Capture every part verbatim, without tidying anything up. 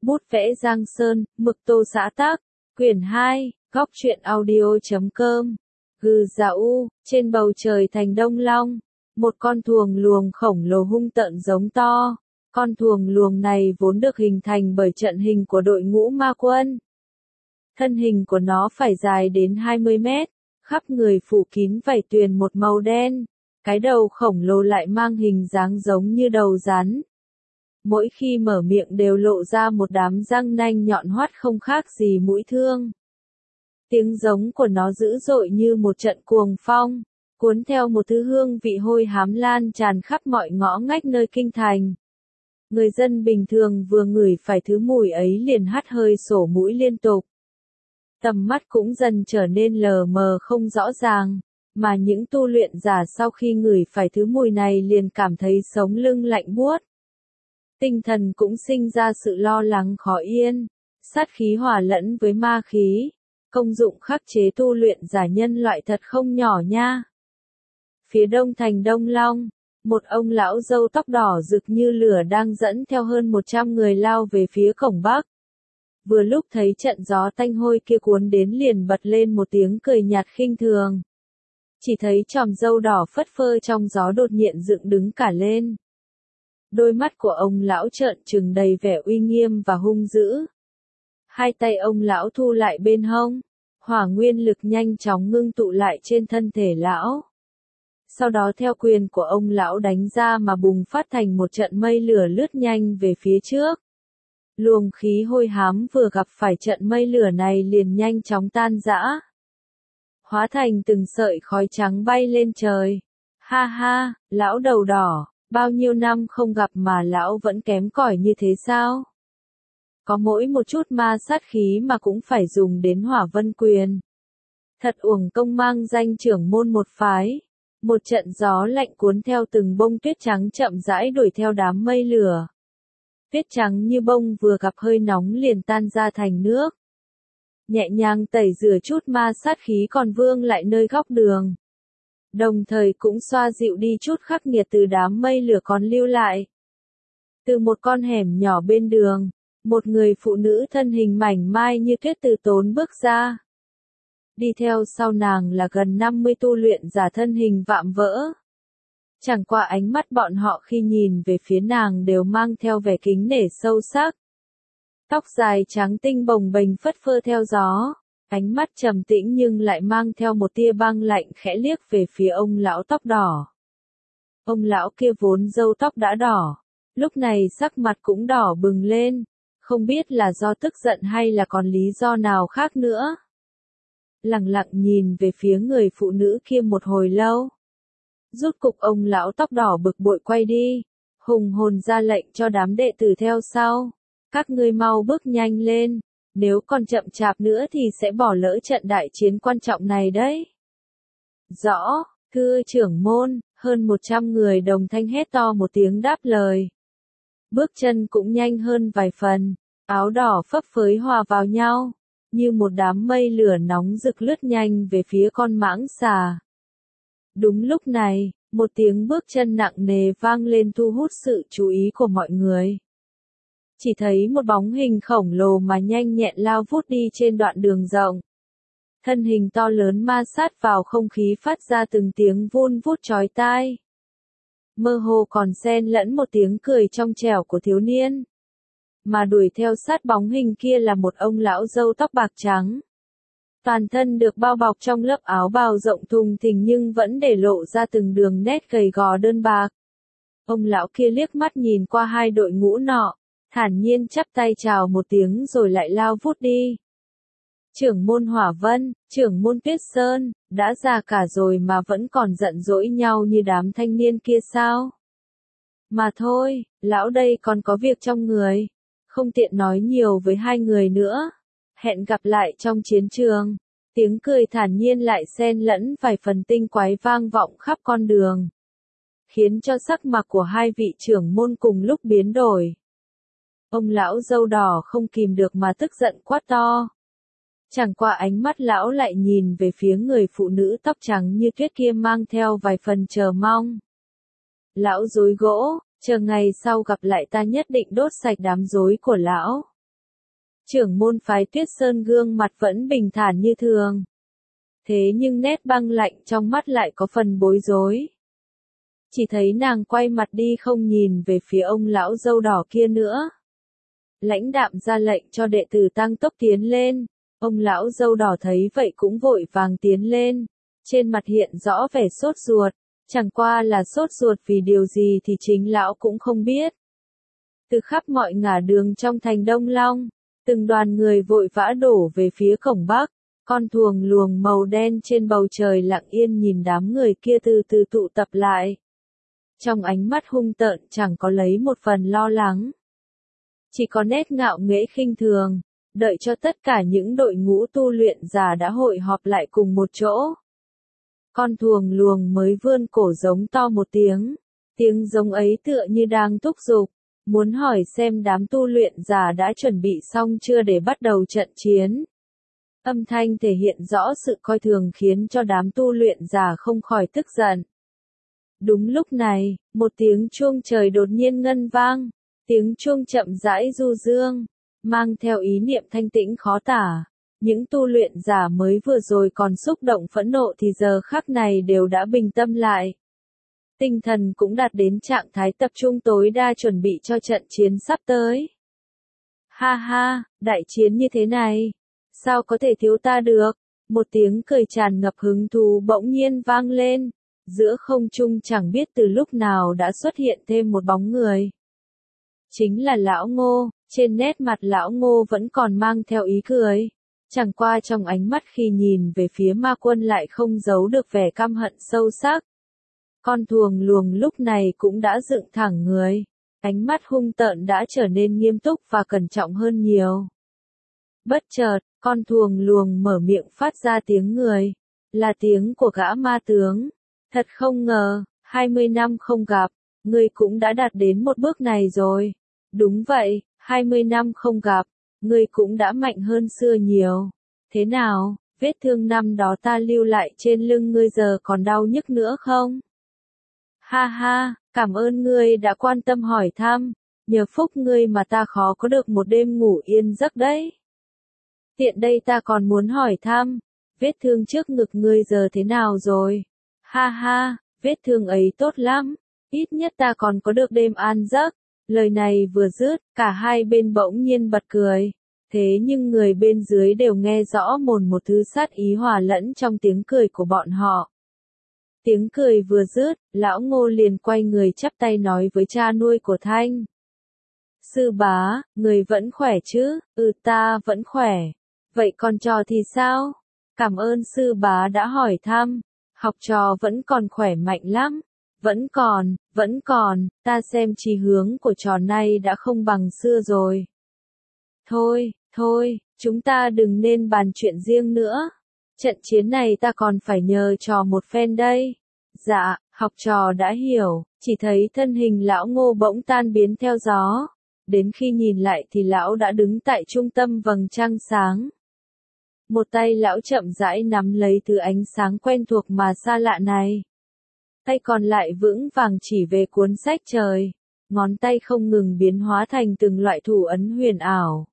Bút vẽ Giang Sơn, mực tô xã tác, quyển hai, góc truyện audio chấm com. Gừ dạ u, trên bầu trời thành Đông Long, một con thuồng luồng khổng lồ hung tợn giống to. Con thuồng luồng này vốn được hình thành bởi trận hình của đội ngũ ma quân. Thân hình của nó phải dài đến hai mươi mét, khắp người phủ kín vảy tuyền một màu đen, cái đầu khổng lồ lại mang hình dáng giống như đầu rắn. Mỗi khi mở miệng đều lộ ra một đám răng nanh nhọn hoắt không khác gì mũi thương. Tiếng giống của nó dữ dội như một trận cuồng phong, cuốn theo một thứ hương vị hôi hám lan tràn khắp mọi ngõ ngách nơi kinh thành. Người dân bình thường vừa ngửi phải thứ mùi ấy liền hắt hơi sổ mũi liên tục. Tầm mắt cũng dần trở nên lờ mờ không rõ ràng, mà những tu luyện giả sau khi ngửi phải thứ mùi này liền cảm thấy sống lưng lạnh buốt. Tinh thần cũng sinh ra sự lo lắng khó yên, sát khí hòa lẫn với ma khí, công dụng khắc chế tu luyện giả nhân loại thật không nhỏ nha. Phía đông thành Đông Long, một ông lão râu tóc đỏ rực như lửa đang dẫn theo hơn một trăm người lao về phía cổng bắc. Vừa lúc thấy trận gió tanh hôi kia cuốn đến liền bật lên một tiếng cười nhạt khinh thường. Chỉ thấy chòm râu đỏ phất phơ trong gió đột nhiên dựng đứng cả lên. Đôi mắt của ông lão trợn trừng đầy vẻ uy nghiêm và hung dữ. Hai tay ông lão thu lại bên hông, hỏa nguyên lực nhanh chóng ngưng tụ lại trên thân thể lão. Sau đó theo quyền của ông lão đánh ra mà bùng phát thành một trận mây lửa lướt nhanh về phía trước. Luồng khí hôi hám vừa gặp phải trận mây lửa này liền nhanh chóng tan rã, hóa thành từng sợi khói trắng bay lên trời. Ha ha, lão đầu đỏ, bao nhiêu năm không gặp mà lão vẫn kém cỏi như thế sao? Có mỗi một chút ma sát khí mà cũng phải dùng đến hỏa vân quyền. Thật uổng công mang danh trưởng môn một phái. Một trận gió lạnh cuốn theo từng bông tuyết trắng chậm rãi đuổi theo đám mây lửa. Tuyết trắng như bông vừa gặp hơi nóng liền tan ra thành nước. Nhẹ nhàng tẩy rửa chút ma sát khí còn vương lại nơi góc đường. Đồng thời cũng xoa dịu đi chút khắc nghiệt từ đám mây lửa còn lưu lại. Từ một con hẻm nhỏ bên đường, một người phụ nữ thân hình mảnh mai như tuyết từ tốn bước ra. Đi theo sau nàng là gần năm mươi tu luyện giả thân hình vạm vỡ. Chẳng qua ánh mắt bọn họ khi nhìn về phía nàng đều mang theo vẻ kính nể sâu sắc. Tóc dài trắng tinh bồng bềnh phất phơ theo gió, ánh mắt trầm tĩnh nhưng lại mang theo một tia băng lạnh khẽ liếc về phía ông lão tóc đỏ. Ông lão kia vốn râu tóc đã đỏ, lúc này sắc mặt cũng đỏ bừng lên, không biết là do tức giận hay là còn lý do nào khác nữa. Lặng lặng nhìn về phía người phụ nữ kia một hồi lâu. Rút cục ông lão tóc đỏ bực bội quay đi, hùng hồn ra lệnh cho đám đệ tử theo sau. Các ngươi mau bước nhanh lên, nếu còn chậm chạp nữa thì sẽ bỏ lỡ trận đại chiến quan trọng này đấy. Rõ, thưa trưởng môn, hơn một trăm người đồng thanh hét to một tiếng đáp lời. Bước chân cũng nhanh hơn vài phần, áo đỏ phấp phới hòa vào nhau, như một đám mây lửa nóng rực lướt nhanh về phía con mãng xà. Đúng lúc này, một tiếng bước chân nặng nề vang lên thu hút sự chú ý của mọi người. Chỉ thấy một bóng hình khổng lồ mà nhanh nhẹn lao vút đi trên đoạn đường rộng. Thân hình to lớn ma sát vào không khí phát ra từng tiếng vun vút chói tai. Mơ hồ còn xen lẫn một tiếng cười trong trẻo của thiếu niên. Mà đuổi theo sát bóng hình kia là một ông lão râu tóc bạc trắng. Toàn thân được bao bọc trong lớp áo bào rộng thùng thình nhưng vẫn để lộ ra từng đường nét gầy gò đơn bạc. Ông lão kia liếc mắt nhìn qua hai đội ngũ nọ, thản nhiên chắp tay chào một tiếng rồi lại lao vút đi. Trưởng môn Hỏa Vân, trưởng môn Tuyết Sơn, đã già cả rồi mà vẫn còn giận dỗi nhau như đám thanh niên kia sao? Mà thôi, lão đây còn có việc trong người, không tiện nói nhiều với hai người nữa. Hẹn gặp lại trong chiến trường. Tiếng cười thản nhiên lại xen lẫn vài phần tinh quái vang vọng khắp con đường, khiến cho sắc mặt của hai vị trưởng môn cùng lúc biến đổi. Ông lão râu đỏ không kìm được mà tức giận quát to. Chẳng qua ánh mắt lão lại nhìn về phía người phụ nữ tóc trắng như tuyết kia mang theo vài phần chờ mong. Lão rối gỗ, chờ ngày sau gặp lại ta nhất định đốt sạch đám rối của lão. Trưởng môn phái Tuyết Sơn gương mặt vẫn bình thản như thường. Thế nhưng nét băng lạnh trong mắt lại có phần bối rối. Chỉ thấy nàng quay mặt đi không nhìn về phía ông lão râu đỏ kia nữa. Lãnh đạm ra lệnh cho đệ tử tăng tốc tiến lên. Ông lão râu đỏ thấy vậy cũng vội vàng tiến lên. Trên mặt hiện rõ vẻ sốt ruột. Chẳng qua là sốt ruột vì điều gì thì chính lão cũng không biết. Từ khắp mọi ngả đường trong thành Đông Long, từng đoàn người vội vã đổ về phía cổng Bắc. Con thuồng luồng màu đen trên bầu trời lặng yên nhìn đám người kia từ từ tụ tập lại. Trong ánh mắt hung tợn chẳng có lấy một phần lo lắng. Chỉ có nét ngạo nghễ khinh thường, đợi cho tất cả những đội ngũ tu luyện giả đã hội họp lại cùng một chỗ. Con thuồng luồng mới vươn cổ giống to một tiếng. Tiếng giống ấy tựa như đang thúc giục, muốn hỏi xem đám tu luyện giả đã chuẩn bị xong chưa để bắt đầu trận chiến. Âm thanh thể hiện rõ sự coi thường khiến cho đám tu luyện giả không khỏi tức giận. Đúng lúc này, một tiếng chuông trời đột nhiên ngân vang, tiếng chuông chậm rãi du dương, mang theo ý niệm thanh tĩnh khó tả. Những tu luyện giả mới vừa rồi còn xúc động phẫn nộ thì giờ khắc này đều đã bình tâm lại. Tinh thần cũng đạt đến trạng thái tập trung tối đa chuẩn bị cho trận chiến sắp tới. Ha ha, đại chiến như thế này, sao có thể thiếu ta được? Một tiếng cười tràn ngập hứng thú bỗng nhiên vang lên. Giữa không trung chẳng biết từ lúc nào đã xuất hiện thêm một bóng người. Chính là lão Ngô, trên nét mặt lão Ngô vẫn còn mang theo ý cười. Chẳng qua trong ánh mắt khi nhìn về phía ma quân lại không giấu được vẻ căm hận sâu sắc. Con thuồng luồng lúc này cũng đã dựng thẳng người. Ánh mắt hung tợn đã trở nên nghiêm túc và cẩn trọng hơn nhiều. Bất chợt, con thuồng luồng mở miệng phát ra tiếng người. Là tiếng của gã ma tướng. Thật không ngờ, hai mươi năm không gặp, ngươi cũng đã đạt đến một bước này rồi. Đúng vậy, hai mươi năm không gặp, ngươi cũng đã mạnh hơn xưa nhiều. Thế nào, vết thương năm đó ta lưu lại trên lưng ngươi giờ còn đau nhức nữa không? Ha ha, cảm ơn ngươi đã quan tâm hỏi thăm, nhờ phúc ngươi mà ta khó có được một đêm ngủ yên giấc đấy. Tiện đây ta còn muốn hỏi thăm, vết thương trước ngực ngươi giờ thế nào rồi? Ha ha, vết thương ấy tốt lắm, ít nhất ta còn có được đêm an giấc. Lời này vừa dứt, cả hai bên bỗng nhiên bật cười. Thế nhưng người bên dưới đều nghe rõ mồn một thứ sát ý hòa lẫn trong tiếng cười của bọn họ. Tiếng cười vừa dứt, lão Ngô liền quay người chắp tay nói với cha nuôi của Thanh. Sư bá, người vẫn khỏe chứ? Ừ, ta vẫn khỏe. Vậy con trò thì sao? Cảm ơn sư bá đã hỏi thăm. Học trò vẫn còn khỏe mạnh lắm. Vẫn còn, vẫn còn, ta xem chí hướng của trò này đã không bằng xưa rồi. Thôi, thôi, chúng ta đừng nên bàn chuyện riêng nữa. Trận chiến này ta còn phải nhờ trò một phen đây. Dạ, học trò đã hiểu, chỉ thấy thân hình lão Ngô bỗng tan biến theo gió. Đến khi nhìn lại thì lão đã đứng tại trung tâm vầng trăng sáng. Một tay lão chậm rãi nắm lấy thứ ánh sáng quen thuộc mà xa lạ này. Tay còn lại vững vàng chỉ về cuốn sách trời. Ngón tay không ngừng biến hóa thành từng loại thủ ấn huyền ảo.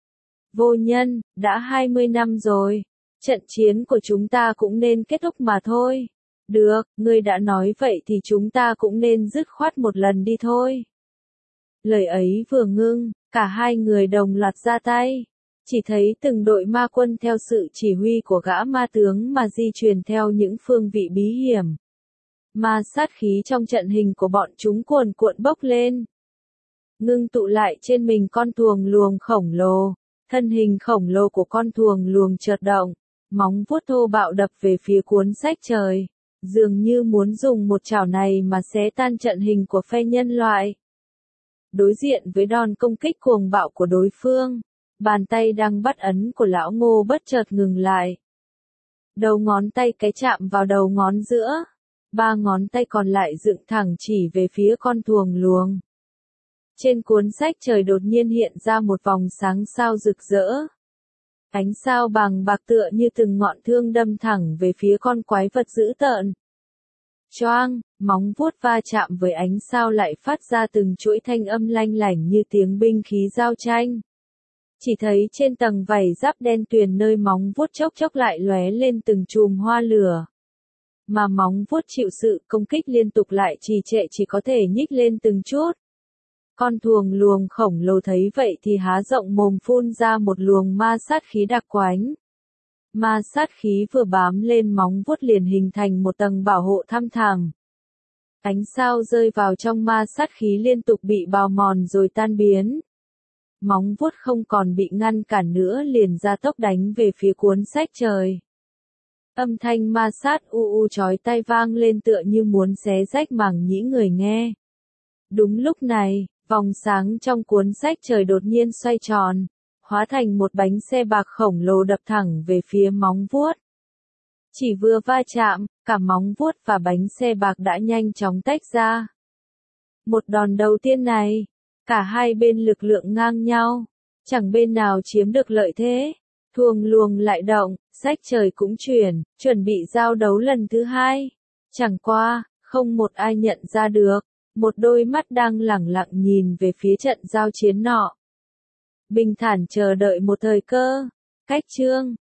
Vô nhân, đã hai mươi năm rồi. Trận chiến của chúng ta cũng nên kết thúc mà thôi. Được, ngươi đã nói vậy thì chúng ta cũng nên dứt khoát một lần đi thôi. Lời ấy vừa ngưng, cả hai người đồng loạt ra tay. Chỉ thấy từng đội ma quân theo sự chỉ huy của gã ma tướng mà di chuyển theo những phương vị bí hiểm. Ma sát khí trong trận hình của bọn chúng cuồn cuộn bốc lên. Ngưng tụ lại trên mình con thuồng luồng khổng lồ. Thân hình khổng lồ của con thuồng luồng chợt động. Móng vuốt thô bạo đập về phía cuốn sách trời. Dường như muốn dùng một chảo này mà xé tan trận hình của phe nhân loại. Đối diện với đòn công kích cuồng bạo của đối phương. Bàn tay đang bắt ấn của lão Ngô bất chợt ngừng lại. Đầu ngón tay cái chạm vào đầu ngón giữa. Ba ngón tay còn lại dựng thẳng chỉ về phía con thuồng luồng. Trên cuốn sách trời đột nhiên hiện ra một vòng sáng sao rực rỡ. Ánh sao bằng bạc tựa như từng ngọn thương đâm thẳng về phía con quái vật dữ tợn. Choang, móng vuốt va chạm với ánh sao lại phát ra từng chuỗi thanh âm lanh lảnh như tiếng binh khí giao tranh. Chỉ thấy trên tầng vảy giáp đen tuyền nơi móng vuốt chốc chốc lại lóe lên từng chùm hoa lửa. Mà móng vuốt chịu sự công kích liên tục lại trì trệ chỉ có thể nhích lên từng chút. Con thuồng luồng khổng lồ thấy vậy thì há rộng mồm phun ra một luồng ma sát khí đặc quánh. Ma sát khí vừa bám lên móng vuốt liền hình thành một tầng bảo hộ thăm thẳm. Ánh sao rơi vào trong ma sát khí liên tục bị bào mòn rồi tan biến. Móng vuốt không còn bị ngăn cản nữa liền ra tốc đánh về phía cuốn sách trời. Âm thanh ma sát u u chói tai vang lên tựa như muốn xé rách màng nhĩ người nghe. Đúng lúc này, vòng sáng trong cuốn sách trời đột nhiên xoay tròn, hóa thành một bánh xe bạc khổng lồ đập thẳng về phía móng vuốt. Chỉ vừa va chạm, cả móng vuốt và bánh xe bạc đã nhanh chóng tách ra. Một đòn đầu tiên này, cả hai bên lực lượng ngang nhau, chẳng bên nào chiếm được lợi thế. Thuồng luồng lại động, sách trời cũng chuyển, chuẩn bị giao đấu lần thứ hai. Chẳng qua, không một ai nhận ra được, một đôi mắt đang lẳng lặng nhìn về phía trận giao chiến nọ. Bình thản chờ đợi một thời cơ. Cách chương